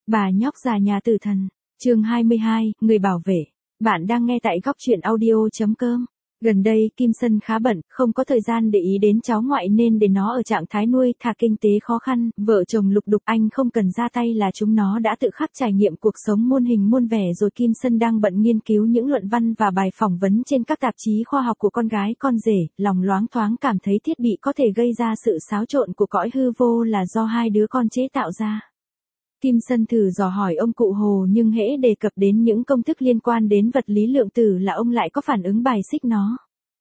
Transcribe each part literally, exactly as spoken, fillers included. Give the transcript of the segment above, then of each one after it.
Bà nhóc già nhà tử thần, chương hai mươi hai, người bảo vệ. Bạn đang nghe tại góc truyện audio chấm com. Gần đây Kim Sân khá bận, không có thời gian để ý đến cháu ngoại nên để nó ở trạng thái nuôi thả kinh tế khó khăn, vợ chồng lục đục anh không cần ra tay là chúng nó đã tự khắc trải nghiệm cuộc sống muôn hình muôn vẻ rồi. Kim Sân đang bận nghiên cứu những luận văn và bài phỏng vấn trên các tạp chí khoa học của con gái con rể, lòng loáng thoáng cảm thấy thiết bị có thể gây ra sự xáo trộn của cõi hư vô là do hai đứa con chế tạo ra. Kim Sân thử dò hỏi ông cụ Hồ nhưng hễ đề cập đến những công thức liên quan đến vật lý lượng tử là ông lại có phản ứng bài xích nó.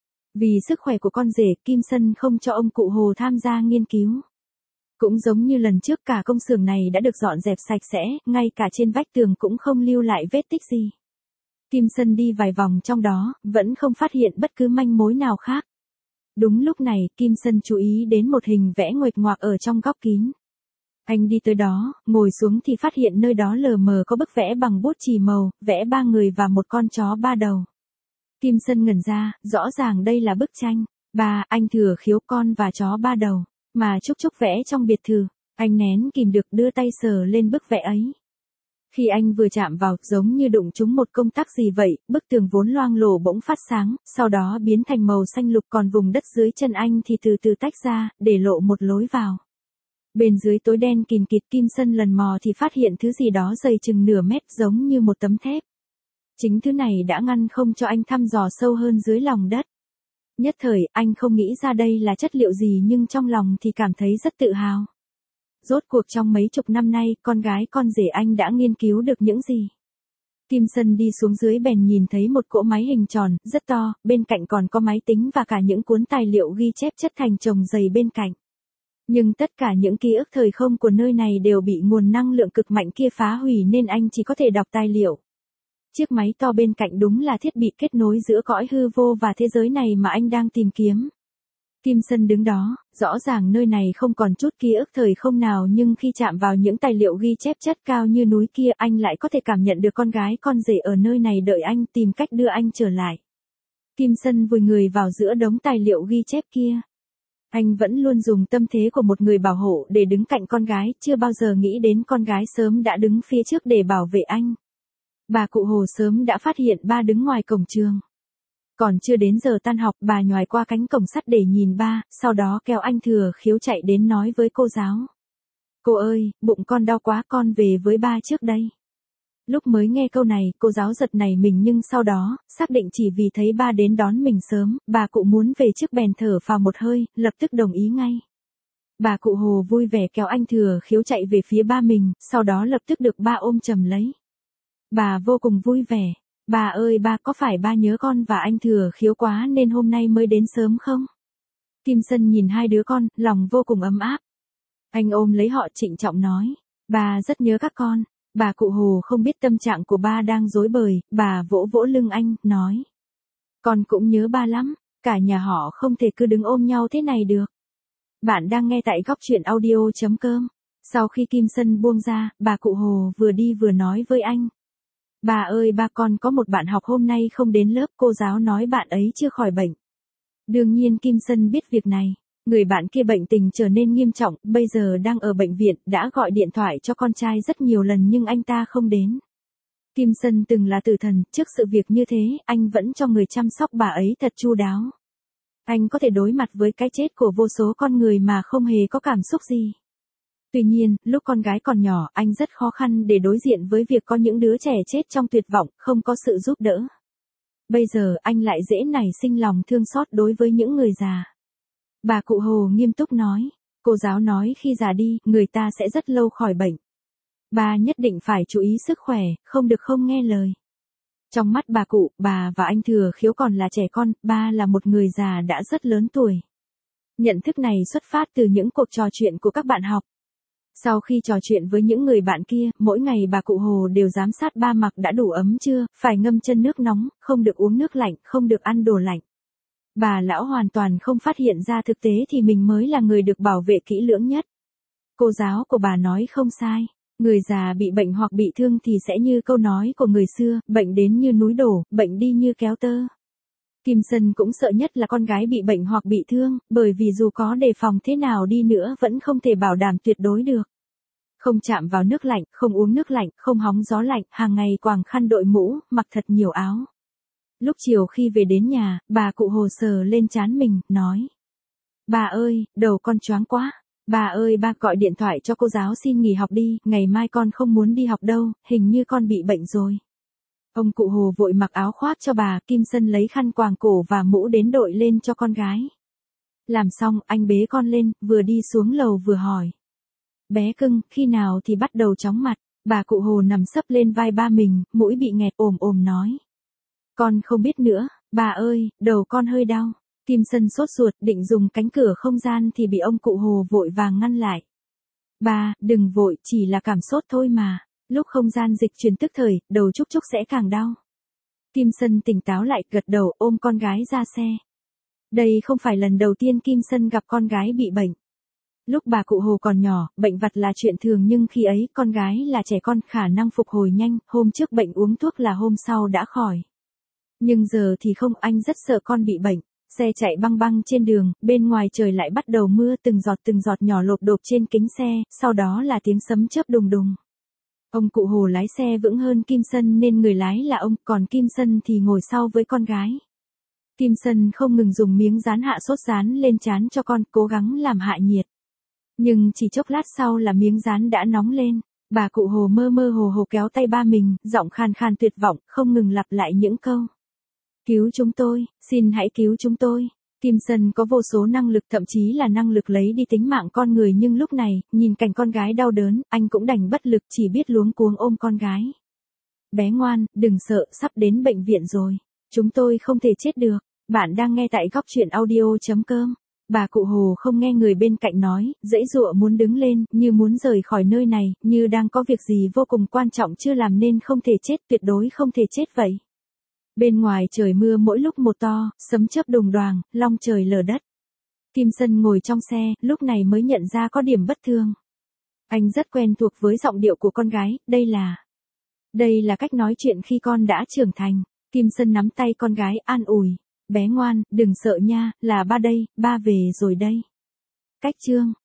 Vì sức khỏe của con rể, Kim Sân không cho ông cụ Hồ tham gia nghiên cứu. Cũng giống như lần trước, cả công xưởng này đã được dọn dẹp sạch sẽ, ngay cả trên vách tường cũng không lưu lại vết tích gì. Kim Sân đi vài vòng trong đó, vẫn không phát hiện bất cứ manh mối nào khác. Đúng lúc này, Kim Sân chú ý đến một hình vẽ nguệch ngoạc ở trong góc kín. Anh đi tới đó, ngồi xuống thì phát hiện nơi đó lờ mờ có bức vẽ bằng bút chì màu, vẽ ba người và một con chó ba đầu. Kim Sân ngẩn ra, rõ ràng đây là bức tranh, ba, anh Thừa Khiếu con và chó ba đầu, mà Trúc Trúc vẽ trong biệt thự. Anh nén kìm được đưa tay sờ lên bức vẽ ấy. Khi anh vừa chạm vào, giống như đụng trúng một công tắc gì vậy, bức tường vốn loang lổ bỗng phát sáng, sau đó biến thành màu xanh lục, còn vùng đất dưới chân anh thì từ từ tách ra, để lộ một lối vào. Bên dưới tối đen kìn kịt, Kim Sân lần mò thì phát hiện thứ gì đó dày chừng nửa mét giống như một tấm thép. Chính thứ này đã ngăn không cho anh thăm dò sâu hơn dưới lòng đất. Nhất thời, anh không nghĩ ra đây là chất liệu gì nhưng trong lòng thì cảm thấy rất tự hào. Rốt cuộc trong mấy chục năm nay, con gái con rể anh đã nghiên cứu được những gì? Kim Sân đi xuống dưới bèn nhìn thấy một cỗ máy hình tròn, rất to, bên cạnh còn có máy tính và cả những cuốn tài liệu ghi chép chất thành chồng dày bên cạnh. Nhưng tất cả những ký ức thời không của nơi này đều bị nguồn năng lượng cực mạnh kia phá hủy nên anh chỉ có thể đọc tài liệu. Chiếc máy to bên cạnh đúng là thiết bị kết nối giữa cõi hư vô và thế giới này mà anh đang tìm kiếm. Kim Sân đứng đó, rõ ràng nơi này không còn chút ký ức thời không nào nhưng khi chạm vào những tài liệu ghi chép chất cao như núi kia anh lại có thể cảm nhận được con gái con rể ở nơi này đợi anh tìm cách đưa anh trở lại. Kim Sân vùi người vào giữa đống tài liệu ghi chép kia. Anh vẫn luôn dùng tâm thế của một người bảo hộ để đứng cạnh con gái, chưa bao giờ nghĩ đến con gái sớm đã đứng phía trước để bảo vệ anh. Bà cụ Hồ sớm đã phát hiện ba đứng ngoài cổng trường. Còn chưa đến giờ tan học, bà nhoài qua cánh cổng sắt để nhìn ba, sau đó kéo anh Thừa Khiếu chạy đến nói với cô giáo. Cô ơi, bụng con đau quá, con về với ba trước đây. Lúc mới nghe câu này, cô giáo giật nảy mình nhưng sau đó, xác định chỉ vì thấy ba đến đón mình sớm, bà cụ muốn về trước bèn thở phào một hơi, lập tức đồng ý ngay. Bà cụ Hồ vui vẻ kéo anh Thừa Khiếu chạy về phía ba mình, sau đó lập tức được ba ôm chầm lấy. Bà vô cùng vui vẻ. Bà ơi, ba có phải ba nhớ con và anh Thừa Khiếu quá nên hôm nay mới đến sớm không? Kim Sân nhìn hai đứa con, lòng vô cùng ấm áp. Anh ôm lấy họ trịnh trọng nói, ba rất nhớ các con. Bà cụ Hồ không biết tâm trạng của ba đang rối bời, bà vỗ vỗ lưng anh, nói. Con cũng nhớ ba lắm, cả nhà họ không thể cứ đứng ôm nhau thế này được. Bạn đang nghe tại góc truyện audio chấm com. Sau khi Kim Sân buông ra, bà cụ Hồ vừa đi vừa nói với anh. Bà ơi, ba con có một bạn học hôm nay không đến lớp, cô giáo nói bạn ấy chưa khỏi bệnh. Đương nhiên Kim Sân biết việc này. Người bạn kia bệnh tình trở nên nghiêm trọng, bây giờ đang ở bệnh viện, đã gọi điện thoại cho con trai rất nhiều lần nhưng anh ta không đến. Kim Sân từng là tử thần, trước sự việc như thế, anh vẫn cho người chăm sóc bà ấy thật chu đáo. Anh có thể đối mặt với cái chết của vô số con người mà không hề có cảm xúc gì. Tuy nhiên, lúc con gái còn nhỏ, anh rất khó khăn để đối diện với việc có những đứa trẻ chết trong tuyệt vọng, không có sự giúp đỡ. Bây giờ, anh lại dễ nảy sinh lòng thương xót đối với những người già. Bà cụ Hồ nghiêm túc nói, cô giáo nói khi già đi, người ta sẽ rất lâu khỏi bệnh. Bà nhất định phải chú ý sức khỏe, không được không nghe lời. Trong mắt bà cụ, bà và anh Thừa Khiếu còn là trẻ con, ba là một người già đã rất lớn tuổi. Nhận thức này xuất phát từ những cuộc trò chuyện của các bạn học. Sau khi trò chuyện với những người bạn kia, mỗi ngày bà cụ Hồ đều giám sát ba mặc đã đủ ấm chưa, phải ngâm chân nước nóng, không được uống nước lạnh, không được ăn đồ lạnh. Bà lão hoàn toàn không phát hiện ra thực tế thì mình mới là người được bảo vệ kỹ lưỡng nhất. Cô giáo của bà nói không sai. Người già bị bệnh hoặc bị thương thì sẽ như câu nói của người xưa, bệnh đến như núi đổ, bệnh đi như kéo tơ. Kim Sân cũng sợ nhất là con gái bị bệnh hoặc bị thương, bởi vì dù có đề phòng thế nào đi nữa vẫn không thể bảo đảm tuyệt đối được. Không chạm vào nước lạnh, không uống nước lạnh, không hóng gió lạnh, hàng ngày quàng khăn đội mũ, mặc thật nhiều áo. Lúc chiều khi về đến nhà, bà cụ Hồ sờ lên trán mình, nói. Bà ơi, đầu con choáng quá. Bà ơi, ba gọi điện thoại cho cô giáo xin nghỉ học đi, ngày mai con không muốn đi học đâu, hình như con bị bệnh rồi. Ông cụ Hồ vội mặc áo khoác cho bà, Kim Sân lấy khăn quàng cổ và mũ đến đội lên cho con gái. Làm xong, anh bế con lên, vừa đi xuống lầu vừa hỏi. Bé cưng, khi nào thì bắt đầu chóng mặt? Bà cụ Hồ nằm sấp lên vai ba mình, mũi bị nghẹt ồm ồm nói. Con không biết nữa, bà ơi, đầu con hơi đau. Kim Sân sốt ruột định dùng cánh cửa không gian thì bị ông cụ Hồ vội vàng ngăn lại. Bà, đừng vội, chỉ là cảm sốt thôi mà. Lúc không gian dịch chuyển tức thời, đầu Trúc Trúc sẽ càng đau. Kim Sân tỉnh táo lại, gật đầu ôm con gái ra xe. Đây không phải lần đầu tiên Kim Sân gặp con gái bị bệnh. Lúc bà cụ Hồ còn nhỏ, bệnh vặt là chuyện thường nhưng khi ấy con gái là trẻ con khả năng phục hồi nhanh, hôm trước bệnh uống thuốc là hôm sau đã khỏi. Nhưng giờ thì không, anh rất sợ con bị bệnh. Xe chạy băng băng trên đường, bên ngoài trời lại bắt đầu mưa, từng giọt từng giọt nhỏ lộp độp trên kính xe, sau đó là tiếng sấm chớp đùng đùng. Ông cụ Hồ lái xe vững hơn Kim Sân nên người lái là ông, còn Kim Sân thì ngồi sau với con gái. Kim Sân không ngừng dùng miếng dán hạ sốt dán lên trán cho con, cố gắng làm hạ nhiệt. Nhưng chỉ chốc lát sau là miếng dán đã nóng lên. Bà cụ Hồ mơ mơ hồ hồ kéo tay ba mình, giọng khàn khàn tuyệt vọng, không ngừng lặp lại những câu. Cứu chúng tôi, xin hãy cứu chúng tôi. Kim Sân có vô số năng lực, thậm chí là năng lực lấy đi tính mạng con người, nhưng lúc này, nhìn cảnh con gái đau đớn, anh cũng đành bất lực, chỉ biết luống cuống ôm con gái. Bé ngoan, đừng sợ, sắp đến bệnh viện rồi. Chúng tôi không thể chết được. Bạn đang nghe tại góc truyện audio chấm com. Bà cụ Hồ không nghe người bên cạnh nói, giãy giụa muốn đứng lên, như muốn rời khỏi nơi này, như đang có việc gì vô cùng quan trọng chưa làm nên không thể chết, tuyệt đối không thể chết vậy. Bên ngoài trời mưa mỗi lúc một to, sấm chớp đùng đoàng, long trời lở đất. Kim Sân ngồi trong xe, lúc này mới nhận ra có điểm bất thường. Anh rất quen thuộc với giọng điệu của con gái, đây là... Đây là cách nói chuyện khi con đã trưởng thành. Kim Sân nắm tay con gái an ủi. Bé ngoan, đừng sợ nha, là ba đây, ba về rồi đây. Cách chương.